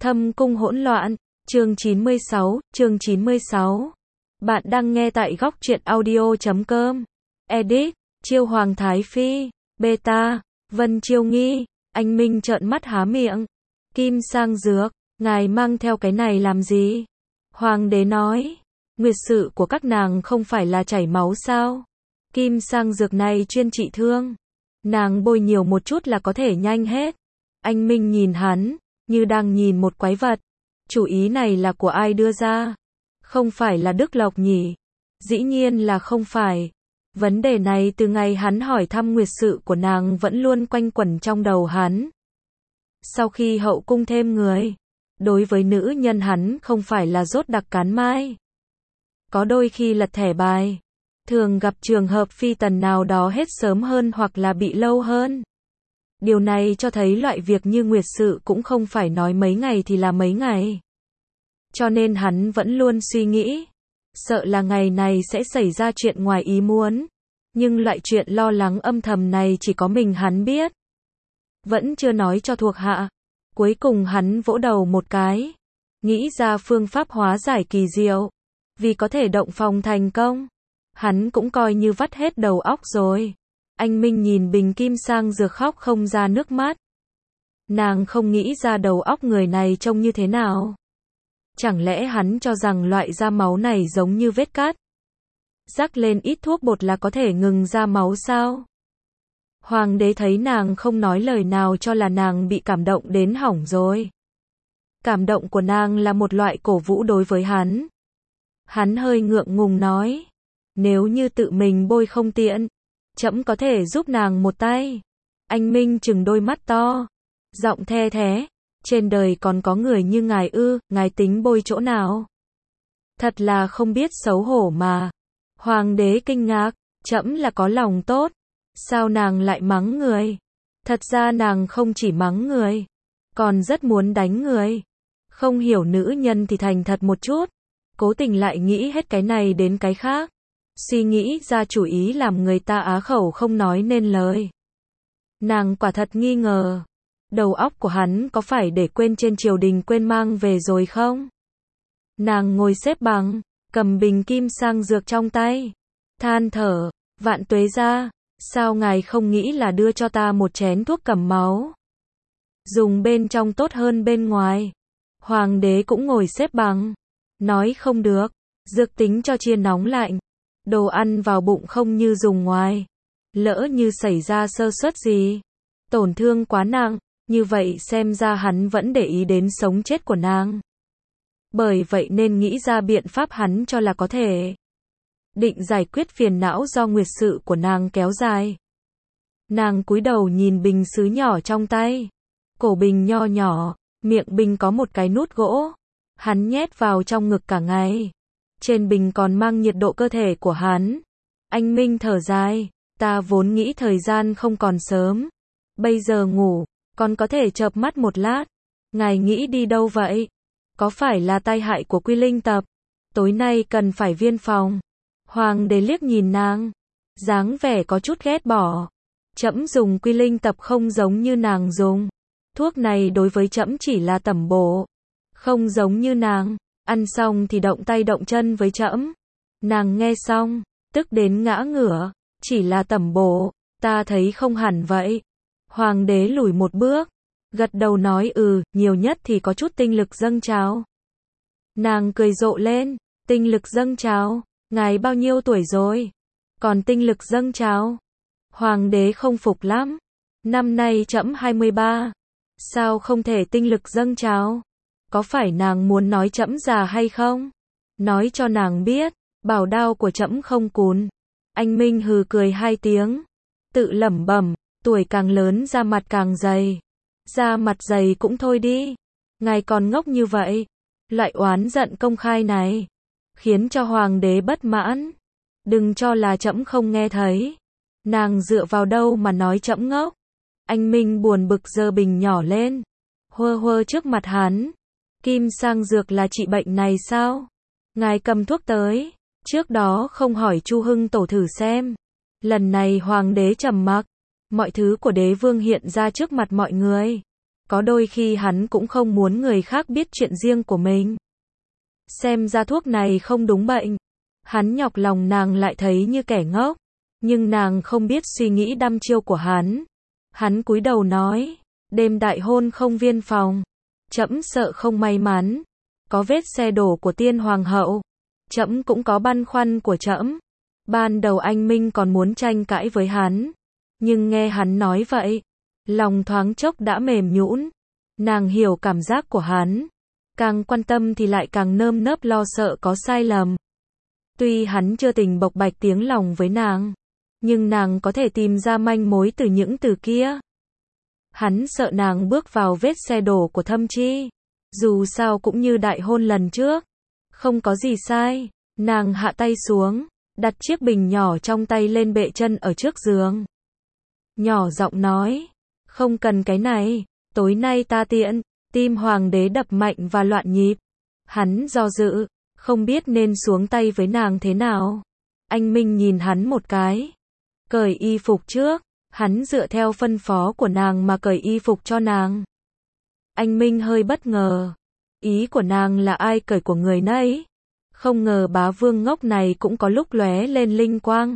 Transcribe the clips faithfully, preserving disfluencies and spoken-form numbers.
Thâm cung hỗn loạn, chương chín mươi sáu, chương chín mươi sáu. Bạn đang nghe tại góc truyện audio chấm com. Edit, Chiêu Hoàng Thái Phi, Beta, Vân Chiêu Nghi, anh Minh trợn mắt há miệng. Kim Sang Dược, ngài mang theo cái này làm gì? Hoàng đế nói, nguyệt sự của các nàng không phải là chảy máu sao? Kim Sang Dược này chuyên trị thương. Nàng bôi nhiều một chút là có thể nhanh hết. Anh Minh nhìn hắn, như đang nhìn một quái vật. Chủ ý này là của ai đưa ra? Không phải là Đức Lộc nhỉ? Dĩ nhiên là không phải. Vấn đề này từ ngày hắn hỏi thăm nguyệt sự của nàng vẫn luôn quanh quẩn trong đầu hắn. Sau khi hậu cung thêm người, đối với nữ nhân hắn không phải là rốt đặc cán mai. Có đôi khi lật thẻ bài, thường gặp trường hợp phi tần nào đó hết sớm hơn hoặc là bị lâu hơn. Điều này cho thấy loại việc như nguyệt sự cũng không phải nói mấy ngày thì là mấy ngày. Cho nên hắn vẫn luôn suy nghĩ, sợ là ngày này sẽ xảy ra chuyện ngoài ý muốn. Nhưng loại chuyện lo lắng âm thầm này chỉ có mình hắn biết. Vẫn chưa nói cho thuộc hạ. Cuối cùng hắn vỗ đầu một cái, nghĩ ra phương pháp hóa giải kỳ diệu. Vì có thể động phòng thành công, hắn cũng coi như vắt hết đầu óc rồi. Anh Minh nhìn bình Kim Sang Dược khóc không ra nước mắt. Nàng không nghĩ ra đầu óc người này trông như thế nào. Chẳng lẽ hắn cho rằng loại ra máu này giống như vết cắt? Rắc lên ít thuốc bột là có thể ngừng ra máu sao? Hoàng đế thấy nàng không nói lời nào cho là nàng bị cảm động đến hỏng rồi. Cảm động của nàng là một loại cổ vũ đối với hắn. Hắn hơi ngượng ngùng nói, nếu như tự mình bôi không tiện, trẫm có thể giúp nàng một tay. Anh Minh trừng đôi mắt to, giọng the thế, trên đời còn có người như ngài ư, ngài tính bôi chỗ nào? Thật là không biết xấu hổ mà. Hoàng đế kinh ngạc, trẫm là có lòng tốt, sao nàng lại mắng người? Thật ra nàng không chỉ mắng người, còn rất muốn đánh người. Không hiểu nữ nhân thì thành thật một chút, cố tình lại nghĩ hết cái này đến cái khác. Suy nghĩ ra chủ ý làm người ta á khẩu không nói nên lời. Nàng quả thật nghi ngờ, đầu óc của hắn có phải để quên trên triều đình quên mang về rồi không? Nàng ngồi xếp bằng, cầm bình Kim Sang Dược trong tay, than thở, vạn tuế gia, sao ngài không nghĩ là đưa cho ta một chén thuốc cầm máu? Dùng bên trong tốt hơn bên ngoài. Hoàng đế cũng ngồi xếp bằng, nói không được, dược tính cho chia nóng lạnh. Đồ ăn vào bụng không như dùng ngoài. Lỡ như xảy ra sơ suất gì, tổn thương quá nặng, như vậy xem ra hắn vẫn để ý đến sống chết của nàng. Bởi vậy nên nghĩ ra biện pháp hắn cho là có thể. Định giải quyết phiền não do nguyệt sự của nàng kéo dài. Nàng cúi đầu nhìn bình sứ nhỏ trong tay. Cổ bình nho nhỏ, miệng bình có một cái nút gỗ. Hắn nhét vào trong ngực cả ngày. Trên bình còn mang nhiệt độ cơ thể của hắn. Anh Minh thở dài, ta vốn nghĩ thời gian không còn sớm. Bây giờ ngủ, còn có thể chợp mắt một lát. Ngài nghĩ đi đâu vậy? Có phải là tai hại của Quy Linh tập? Tối nay cần phải viên phòng. Hoàng đế liếc nhìn nàng, dáng vẻ có chút ghét bỏ. Trẫm dùng Quy Linh tập không giống như nàng dùng. Thuốc này đối với trẫm chỉ là tẩm bổ. Không giống như nàng, ăn xong thì động tay động chân với trẫm. Nàng nghe xong, tức đến ngã ngửa, chỉ là tẩm bổ, ta thấy không hẳn vậy. Hoàng đế lùi một bước, gật đầu nói ừ, nhiều nhất thì có chút tinh lực dâng trào. Nàng cười rộ lên, tinh lực dâng trào, ngài bao nhiêu tuổi rồi? Còn tinh lực dâng trào? Hoàng đế không phục lắm, năm nay trẫm hai mươi ba, sao không thể tinh lực dâng trào? Có phải nàng muốn nói trẫm già hay không? Nói cho nàng biết, bảo đao của trẫm không cùn. Anh Minh hừ cười hai tiếng, tự lẩm bẩm, tuổi càng lớn da mặt càng dày. Da mặt dày cũng thôi đi, ngài còn ngốc như vậy. Loại oán giận công khai này khiến cho hoàng đế bất mãn. Đừng cho là trẫm không nghe thấy. Nàng dựa vào đâu mà nói trẫm ngốc? Anh Minh buồn bực giơ bình nhỏ lên, huơ huơ trước mặt hắn. Kim Sang Dược là trị bệnh này sao? Ngài cầm thuốc tới, trước đó không hỏi Chu Hưng tổ thử xem. Lần này hoàng đế trầm mặc, mọi thứ của đế vương hiện ra trước mặt mọi người. Có đôi khi hắn cũng không muốn người khác biết chuyện riêng của mình. Xem ra thuốc này không đúng bệnh. Hắn nhọc lòng nàng lại thấy như kẻ ngốc. Nhưng nàng không biết suy nghĩ đăm chiêu của hắn. Hắn cúi đầu nói, đêm đại hôn không viên phòng. Trẫm sợ không may mắn. Có vết xe đổ của tiên hoàng hậu. Trẫm cũng có băn khoăn của trẫm. Ban đầu anh Minh còn muốn tranh cãi với hắn. Nhưng nghe hắn nói vậy, lòng thoáng chốc đã mềm nhũn. Nàng hiểu cảm giác của hắn. Càng quan tâm thì lại càng nơm nớp lo sợ có sai lầm. Tuy hắn chưa tình bộc bạch tiếng lòng với nàng, nhưng nàng có thể tìm ra manh mối từ những từ kia. Hắn sợ nàng bước vào vết xe đổ của Thâm Chi. Dù sao cũng như đại hôn lần trước. Không có gì sai. Nàng hạ tay xuống, đặt chiếc bình nhỏ trong tay lên bệ chân ở trước giường. Nhỏ giọng nói, không cần cái này, tối nay ta tiện. Tim hoàng đế đập mạnh và loạn nhịp. Hắn do dự, không biết nên xuống tay với nàng thế nào. Anh Minh nhìn hắn một cái. Cởi y phục trước. Hắn dựa theo phân phó của nàng mà cởi y phục cho nàng. Anh Minh hơi bất ngờ. Ý của nàng là ai cởi của người nấy. Không ngờ bá vương ngốc này cũng có lúc lóe lên linh quang.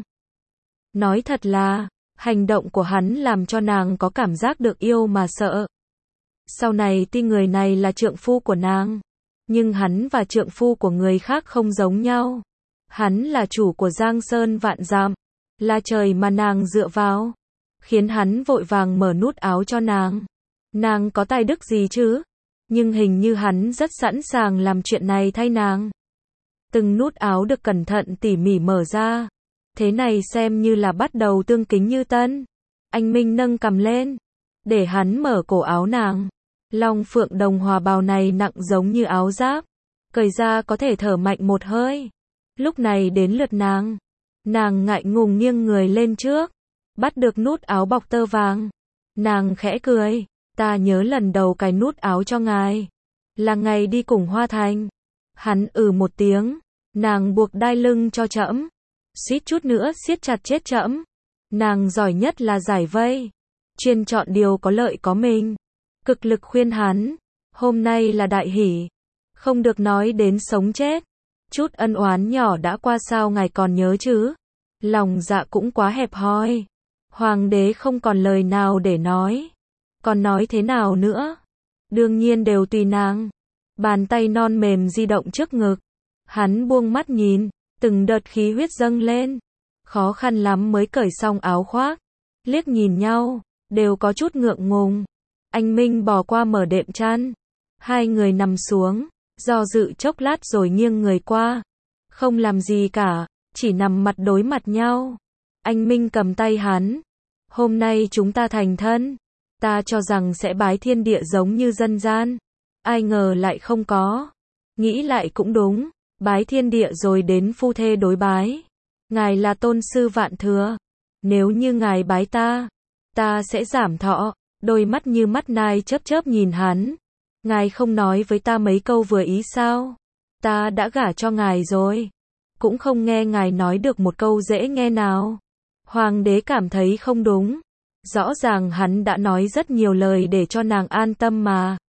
Nói thật là, hành động của hắn làm cho nàng có cảm giác được yêu mà sợ. Sau này tuy người này là trượng phu của nàng, nhưng hắn và trượng phu của người khác không giống nhau. Hắn là chủ của Giang Sơn vạn dặm, là trời mà nàng dựa vào. Khiến hắn vội vàng mở nút áo cho nàng. Nàng có tài đức gì chứ? Nhưng hình như hắn rất sẵn sàng làm chuyện này thay nàng. Từng nút áo được cẩn thận tỉ mỉ mở ra. Thế này xem như là bắt đầu tương kính như tân. Anh Minh nâng cằm lên, để hắn mở cổ áo nàng. Long phượng đồng hòa bào này nặng giống như áo giáp. Cởi ra có thể thở mạnh một hơi. Lúc này đến lượt nàng. Nàng ngại ngùng nghiêng người lên trước. Bắt được nút áo bọc tơ vàng. Nàng khẽ cười. Ta nhớ lần đầu cài nút áo cho ngài. Là ngày đi cùng Hoa Thành. Hắn ừ một tiếng. Nàng buộc đai lưng cho trẫm. Suýt chút nữa siết chặt chết trẫm. Nàng giỏi nhất là giải vây. Chuyên chọn điều có lợi có mình. Cực lực khuyên hắn. Hôm nay là đại hỷ. Không được nói đến sống chết. Chút ân oán nhỏ đã qua sao ngài còn nhớ chứ. Lòng dạ cũng quá hẹp hòi. Hoàng đế không còn lời nào để nói. Còn nói thế nào nữa? Đương nhiên đều tùy nàng. Bàn tay non mềm di động trước ngực. Hắn buông mắt nhìn. Từng đợt khí huyết dâng lên. Khó khăn lắm mới cởi xong áo khoác. Liếc nhìn nhau. Đều có chút ngượng ngùng. Anh Minh bỏ qua mở đệm chăn. Hai người nằm xuống. Do dự chốc lát rồi nghiêng người qua. Không làm gì cả. Chỉ nằm mặt đối mặt nhau. Anh Minh cầm tay hắn. Hôm nay chúng ta thành thân. Ta cho rằng sẽ bái thiên địa giống như dân gian. Ai ngờ lại không có. Nghĩ lại cũng đúng. Bái thiên địa rồi đến phu thê đối bái. Ngài là tôn sư vạn thừa. Nếu như ngài bái ta, ta sẽ giảm thọ. Đôi mắt như mắt nai chớp chớp nhìn hắn. Ngài không nói với ta mấy câu vừa ý sao? Ta đã gả cho ngài rồi. Cũng không nghe ngài nói được một câu dễ nghe nào. Hoàng đế cảm thấy không đúng. Rõ ràng hắn đã nói rất nhiều lời để cho nàng an tâm mà.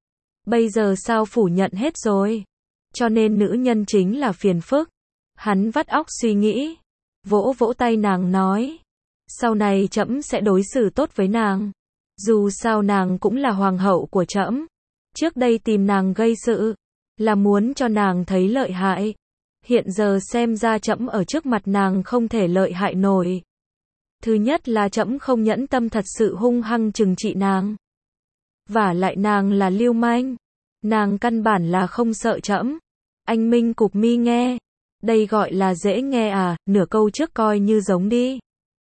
Bây giờ sao phủ nhận hết rồi? Cho nên nữ nhân chính là phiền phức. Hắn vắt óc suy nghĩ. Vỗ vỗ tay nàng nói. Sau này trẫm sẽ đối xử tốt với nàng. Dù sao nàng cũng là hoàng hậu của trẫm. Trước đây tìm nàng gây sự. Là muốn cho nàng thấy lợi hại. Hiện giờ xem ra trẫm ở trước mặt nàng không thể lợi hại nổi. Thứ nhất là trẫm không nhẫn tâm thật sự hung hăng trừng trị nàng. Vả lại nàng là lưu manh. Nàng căn bản là không sợ trẫm. Anh Minh cụp mi nghe. Đây gọi là dễ nghe à, nửa câu trước coi như giống đi.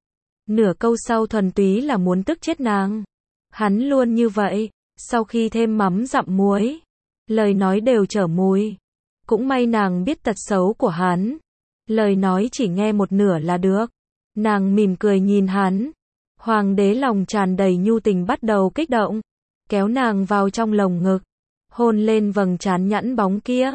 Nửa câu sau thuần túy là muốn tức chết nàng. Hắn luôn như vậy, sau khi thêm mắm dặm muối. Lời nói đều trở mùi. Cũng may nàng biết tật xấu của hắn. Lời nói chỉ nghe một nửa là được. Nàng mỉm cười nhìn hắn. Hoàng đế lòng tràn đầy nhu tình bắt đầu kích động. Kéo nàng vào trong lồng ngực. Hôn lên vầng trán nhẵn bóng kia.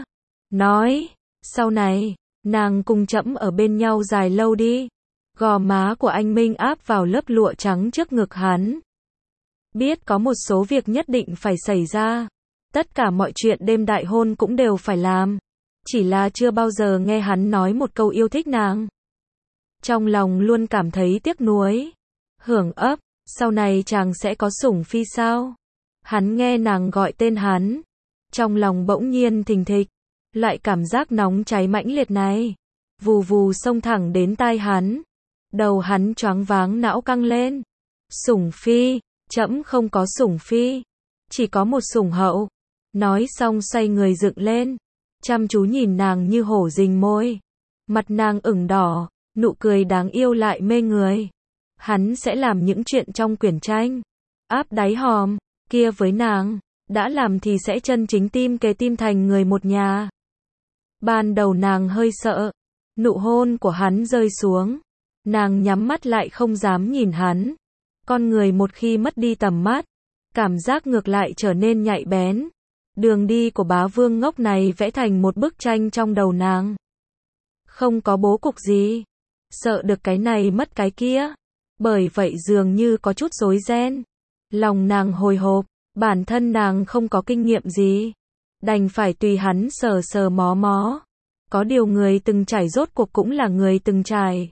Nói, sau này, nàng cùng trẫm ở bên nhau dài lâu đi. Gò má của anh Minh áp vào lớp lụa trắng trước ngực hắn. Biết có một số việc nhất định phải xảy ra. Tất cả mọi chuyện đêm đại hôn cũng đều phải làm. Chỉ là chưa bao giờ nghe hắn nói một câu yêu thích nàng. Trong lòng luôn cảm thấy tiếc nuối. Hưởng ấp, sau này chàng sẽ có sủng phi sao? Hắn nghe nàng gọi tên hắn. Trong lòng bỗng nhiên thình thịch. Loại cảm giác nóng cháy mãnh liệt này. Vù vù xông thẳng đến tai hắn. Đầu hắn choáng váng não căng lên. Sủng phi, trẫm không có sủng phi. Chỉ có một sủng hậu. Nói xong xoay người dựng lên. Chăm chú nhìn nàng như hổ rình môi. Mặt nàng ửng đỏ, nụ cười đáng yêu lại mê người. Hắn sẽ làm những chuyện trong quyển tranh. Áp đáy hòm, kia với nàng. Đã làm thì sẽ chân chính tim kề tim thành người một nhà. Ban đầu nàng hơi sợ. Nụ hôn của hắn rơi xuống. Nàng nhắm mắt lại không dám nhìn hắn. Con người một khi mất đi tầm mắt, cảm giác ngược lại trở nên nhạy bén. Đường đi của bá vương ngốc này vẽ thành một bức tranh trong đầu nàng. Không có bố cục gì. Sợ được cái này mất cái kia. Bởi vậy dường như có chút rối ren. Lòng nàng hồi hộp, bản thân nàng không có kinh nghiệm gì. Đành phải tùy hắn sờ sờ mó mó. Có điều người từng trải rốt cuộc cũng là người từng trải.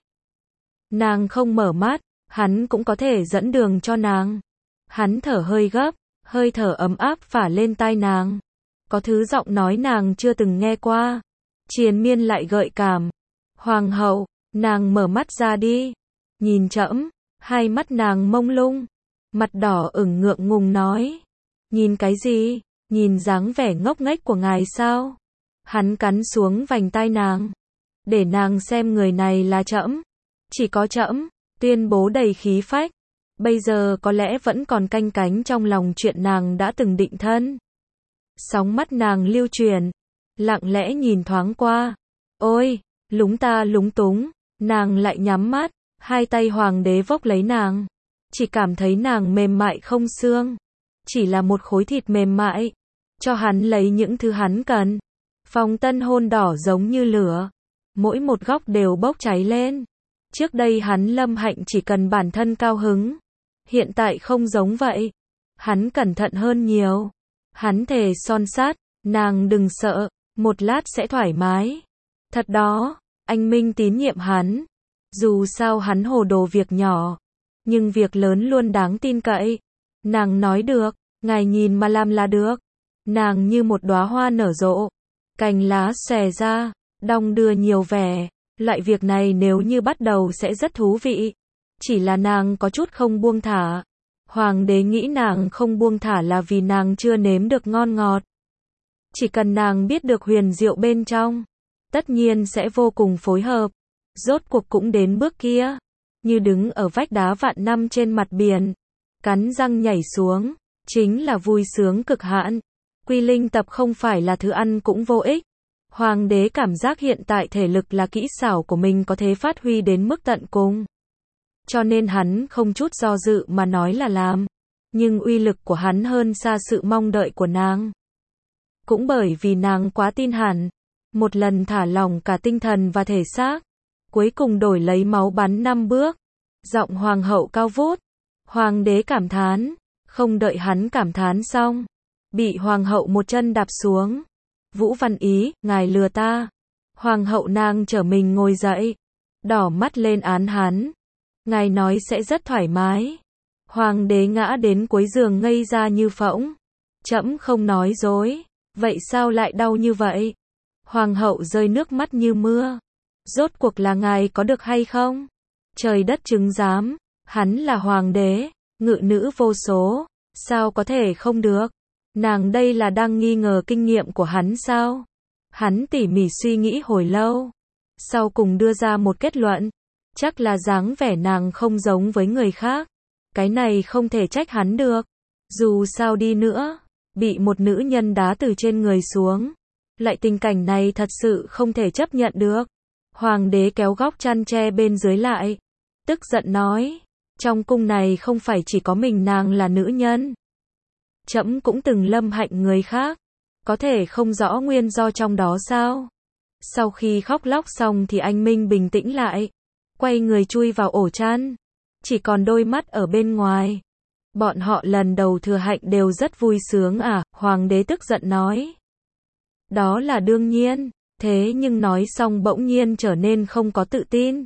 Nàng không mở mắt, hắn cũng có thể dẫn đường cho nàng. Hắn thở hơi gấp, hơi thở ấm áp phả lên tai nàng. Có thứ giọng nói nàng chưa từng nghe qua. Triền miên lại gợi cảm. Hoàng hậu, nàng mở mắt ra đi. Nhìn trẫm, hai mắt nàng mông lung. Mặt đỏ ửng ngượng ngùng nói. Nhìn cái gì? Nhìn dáng vẻ ngốc nghếch của ngài sao? Hắn cắn xuống vành tai nàng. Để nàng xem người này là trẫm. Chỉ có trẫm, tuyên bố đầy khí phách. Bây giờ có lẽ vẫn còn canh cánh trong lòng chuyện nàng đã từng định thân. Sóng mắt nàng lưu chuyển. Lặng lẽ nhìn thoáng qua. Ôi, lúng ta lúng túng. Nàng lại nhắm mắt. Hai tay hoàng đế vốc lấy nàng. Chỉ cảm thấy nàng mềm mại không xương. Chỉ là một khối thịt mềm mại. Cho hắn lấy những thứ hắn cần. Phòng tân hôn đỏ giống như lửa. Mỗi một góc đều bốc cháy lên. Trước đây hắn Lâm Hạnh chỉ cần bản thân cao hứng. Hiện tại không giống vậy. Hắn cẩn thận hơn nhiều. Hắn thề son sắt, nàng đừng sợ, một lát sẽ thoải mái. Thật đó, anh Minh tín nhiệm hắn. Dù sao hắn hồ đồ việc nhỏ, nhưng việc lớn luôn đáng tin cậy. Nàng nói được, ngài nhìn mà làm là được. Nàng như một đóa hoa nở rộ, cành lá xòe ra, đong đưa nhiều vẻ. Loại việc này nếu như bắt đầu sẽ rất thú vị. Chỉ là nàng có chút không buông thả. Hoàng đế nghĩ nàng không buông thả là vì nàng chưa nếm được ngon ngọt. Chỉ cần nàng biết được huyền diệu bên trong, tất nhiên sẽ vô cùng phối hợp. Rốt cuộc cũng đến bước kia. Như đứng ở vách đá vạn năm trên mặt biển. Cắn răng nhảy xuống. Chính là vui sướng cực hạn. Quy linh tập không phải là thứ ăn cũng vô ích. Hoàng đế cảm giác hiện tại thể lực là kỹ xảo của mình có thể phát huy đến mức tận cùng. Cho nên hắn không chút do dự mà nói là làm. Nhưng uy lực của hắn hơn xa sự mong đợi của nàng. Cũng bởi vì nàng quá tin hắn. Một lần thả lỏng cả tinh thần và thể xác. Cuối cùng đổi lấy máu bắn năm bước. Giọng hoàng hậu cao vút. Hoàng đế cảm thán. Không đợi hắn cảm thán xong. Bị hoàng hậu một chân đạp xuống. Vũ Văn Ý, ngài lừa ta. Hoàng hậu nàng trở mình ngồi dậy. Đỏ mắt lên án hắn. Ngài nói sẽ rất thoải mái. Hoàng đế ngã đến cuối giường ngây ra như phỗng. Trẫm không nói dối. Vậy sao lại đau như vậy? Hoàng hậu rơi nước mắt như mưa. Rốt cuộc là ngài có được hay không? Trời đất chứng giám. Hắn là hoàng đế. Ngự nữ vô số. Sao có thể không được? Nàng đây là đang nghi ngờ kinh nghiệm của hắn sao? Hắn tỉ mỉ suy nghĩ hồi lâu. Sau cùng đưa ra một kết luận. Chắc là dáng vẻ nàng không giống với người khác. Cái này không thể trách hắn được. Dù sao đi nữa, bị một nữ nhân đá từ trên người xuống. Lại tình cảnh này thật sự không thể chấp nhận được. Hoàng đế kéo góc chăn tre bên dưới lại. Tức giận nói. Trong cung này không phải chỉ có mình nàng là nữ nhân. Trẫm cũng từng lâm hạnh người khác. Có thể không rõ nguyên do trong đó sao? Sau khi khóc lóc xong thì anh Minh bình tĩnh lại. Quay người chui vào ổ chăn. Chỉ còn đôi mắt ở bên ngoài. Bọn họ lần đầu thừa hạnh đều rất vui sướng à, hoàng đế tức giận nói. Đó là đương nhiên, thế nhưng nói xong bỗng nhiên trở nên không có tự tin.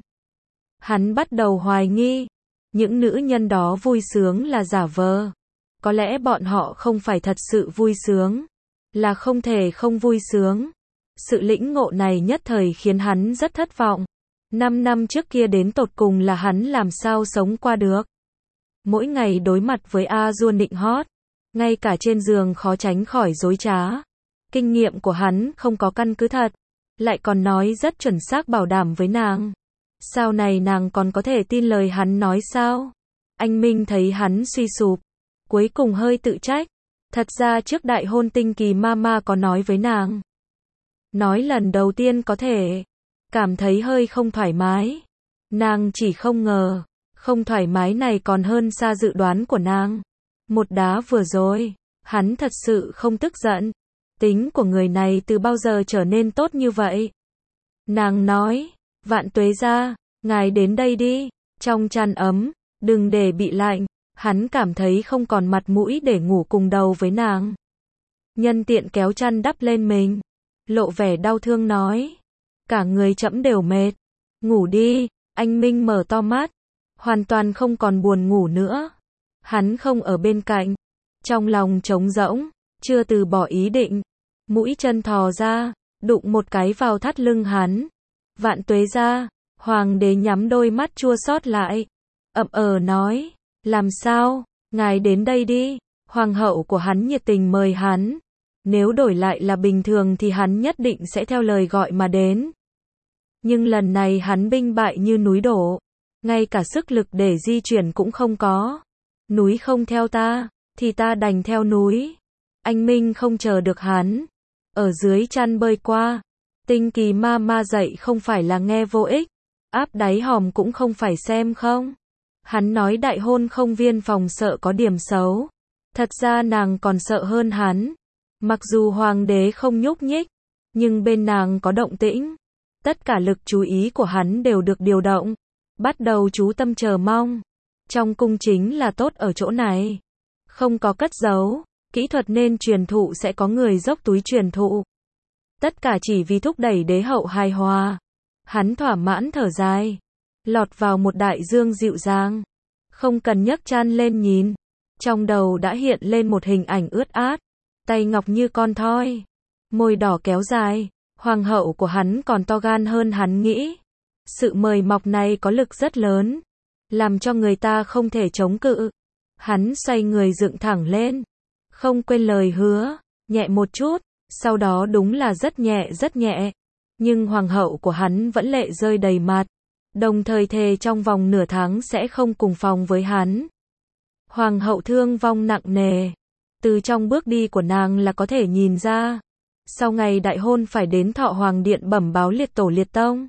Hắn bắt đầu hoài nghi, những nữ nhân đó vui sướng là giả vờ. Có lẽ bọn họ không phải thật sự vui sướng, là không thể không vui sướng. Sự lĩnh ngộ này nhất thời khiến hắn rất thất vọng. Năm năm trước kia đến tột cùng là hắn làm sao sống qua được. Mỗi ngày đối mặt với A Dua nịnh hót, ngay cả trên giường khó tránh khỏi dối trá. Kinh nghiệm của hắn không có căn cứ thật, lại còn nói rất chuẩn xác bảo đảm với nàng. Sau này nàng còn có thể tin lời hắn nói sao? Anh Minh thấy hắn suy sụp, cuối cùng hơi tự trách. Thật ra trước đại hôn Tinh Kỳ Mama có nói với nàng. Nói lần đầu tiên có thể cảm thấy hơi không thoải mái. Nàng chỉ không ngờ, không thoải mái này còn hơn xa dự đoán của nàng. Một đá vừa rồi, hắn thật sự không tức giận. Tính của người này từ bao giờ trở nên tốt như vậy? Nàng nói, Vạn Tuế gia, ngài đến đây đi, trong chăn ấm, đừng để bị lạnh. Hắn cảm thấy không còn mặt mũi để ngủ cùng đầu với nàng. Nhân tiện kéo chăn đắp lên mình, lộ vẻ đau thương nói, cả người trẫm đều mệt, ngủ đi. Anh Minh mở to mắt, hoàn toàn không còn buồn ngủ nữa. Hắn không ở bên cạnh, trong lòng trống rỗng, chưa từ bỏ ý định. Mũi chân thò ra, đụng một cái vào thắt lưng hắn. Vạn Tuế gia, hoàng đế nhắm đôi mắt chua xót lại, ậm ờ nói, làm sao, ngài đến đây đi. Hoàng hậu của hắn nhiệt tình mời hắn. Nếu đổi lại là bình thường thì hắn nhất định sẽ theo lời gọi mà đến. Nhưng lần này hắn binh bại như núi đổ, ngay cả sức lực để di chuyển cũng không có. Núi không theo ta, thì ta đành theo núi. Anh Minh không chờ được hắn, ở dưới chăn bơi qua. Tinh Kỳ Mama dậy không phải là nghe vô ích, áp đáy hòm cũng không phải xem không. Hắn nói đại hôn không viên phòng sợ có điểm xấu. Thật ra nàng còn sợ hơn hắn. Mặc dù hoàng đế không nhúc nhích, nhưng bên nàng có động tĩnh. Tất cả lực chú ý của hắn đều được điều động. Bắt đầu chú tâm chờ mong. Trong cung chính là tốt ở chỗ này. Không có cất giấu, kỹ thuật nên truyền thụ sẽ có người dốc túi truyền thụ. Tất cả chỉ vì thúc đẩy đế hậu hài hòa. Hắn thỏa mãn thở dài, lọt vào một đại dương dịu dàng. Không cần nhấc chăn lên nhìn, trong đầu đã hiện lên một hình ảnh ướt át, tay ngọc như con thoi, môi đỏ kéo dài. Hoàng hậu của hắn còn to gan hơn hắn nghĩ. Sự mời mọc này có lực rất lớn, làm cho người ta không thể chống cự. Hắn xoay người dựng thẳng lên, không quên lời hứa, nhẹ một chút, sau đó đúng là rất nhẹ rất nhẹ. Nhưng hoàng hậu của hắn vẫn lệ rơi đầy mặt, đồng thời thề trong vòng nửa tháng sẽ không cùng phòng với hắn. Hoàng hậu thương vong nặng nề, từ trong bước đi của nàng là có thể nhìn ra. Sau ngày đại hôn phải đến Thọ Hoàng Điện bẩm báo liệt tổ liệt tông.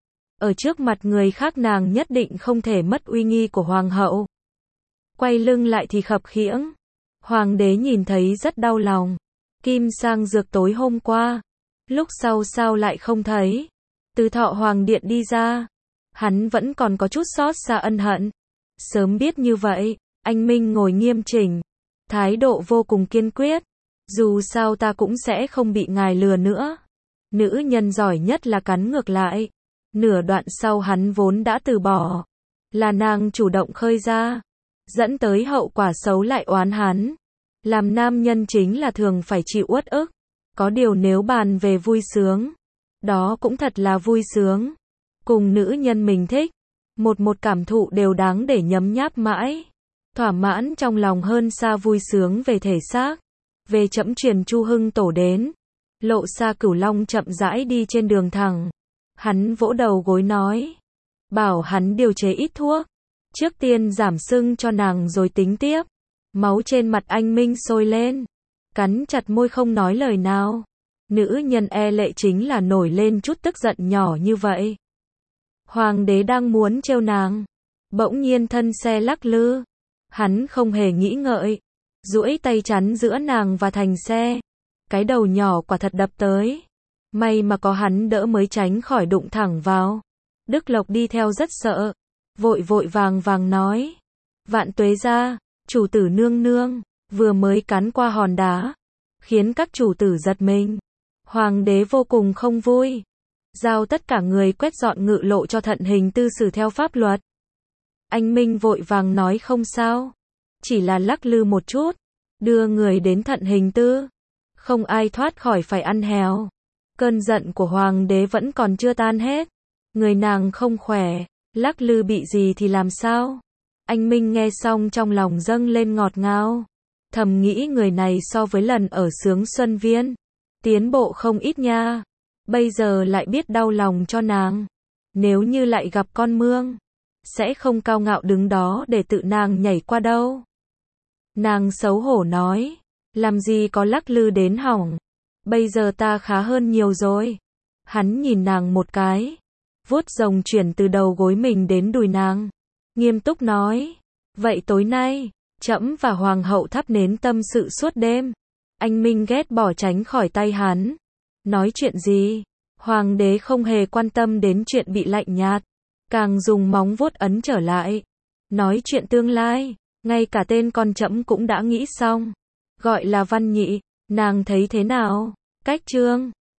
Ở trước mặt người khác nàng nhất định không thể mất uy nghi của hoàng hậu. Quay lưng lại thì khập khiễng. Hoàng đế nhìn thấy rất đau lòng. Kim sang dược tối hôm qua, lúc sau sao lại không thấy. Từ Thọ Hoàng Điện đi ra, hắn vẫn còn có chút xót xa ân hận. Sớm biết như vậy, anh Minh ngồi nghiêm chỉnh, thái độ vô cùng kiên quyết. Dù sao ta cũng sẽ không bị ngài lừa nữa. Nữ nhân giỏi nhất là cắn ngược lại. Nửa đoạn sau hắn vốn đã từ bỏ, là nàng chủ động khơi ra, dẫn tới hậu quả xấu lại oán hắn. Làm nam nhân chính là thường phải chịu uất ức. Có điều nếu bàn về vui sướng, đó cũng thật là vui sướng. Cùng nữ nhân mình thích, một một cảm thụ đều đáng để nhấm nháp mãi. Thỏa mãn trong lòng hơn xa vui sướng về thể xác. Về trẫm truyền Chu Hưng tổ đến. Lộ Sa Cửu Long chậm rãi đi trên đường thẳng. Hắn vỗ đầu gối nói, bảo hắn điều chế ít thuốc, trước tiên giảm sưng cho nàng rồi tính tiếp. Máu trên mặt anh Minh sôi lên, cắn chặt môi không nói lời nào. Nữ nhân e lệ chính là nổi lên chút tức giận nhỏ như vậy. Hoàng đế đang muốn trêu nàng, bỗng nhiên thân xe lắc lư. Hắn không hề nghĩ ngợi, duỗi tay chắn giữa nàng và thành xe. Cái đầu nhỏ quả thật đập tới. May mà có hắn đỡ mới tránh khỏi đụng thẳng vào. Đức Lộc đi theo rất sợ, vội vội vàng vàng nói, Vạn Tuế gia, Chủ tử nương nương, vừa mới cắn qua hòn đá, khiến các chủ tử giật mình. Hoàng đế vô cùng không vui, giao tất cả người quét dọn ngự lộ cho Thận Hình Tư xử theo pháp luật. Anh Minh vội vàng nói không sao, chỉ là lắc lư một chút, đưa người đến Thận Hình Tư. Không ai thoát khỏi phải ăn hèo. Cơn giận của hoàng đế vẫn còn chưa tan hết. Người nàng không khỏe, lắc lư bị gì thì làm sao? Anh Minh nghe xong trong lòng dâng lên ngọt ngào. Thầm nghĩ người này so với lần ở Sướng Xuân Viên, tiến bộ không ít nha. Bây giờ lại biết đau lòng cho nàng. Nếu như lại gặp con mương, sẽ không cao ngạo đứng đó để tự nàng nhảy qua đâu. Nàng xấu hổ nói, làm gì có lắc lư đến hỏng. Bây giờ ta khá hơn nhiều rồi. Hắn nhìn nàng một cái, vuốt rồng chuyển từ đầu gối mình đến đùi nàng, nghiêm túc nói, vậy tối nay, trẫm và hoàng hậu thắp nến tâm sự suốt đêm. Anh Minh ghét bỏ tránh khỏi tay hắn. Nói chuyện gì? Hoàng đế không hề quan tâm đến chuyện bị lạnh nhạt, càng dùng móng vuốt ấn trở lại. Nói chuyện tương lai, ngay cả tên con trẫm cũng đã nghĩ xong. Gọi là Văn Nhị, nàng thấy thế nào? Cách chương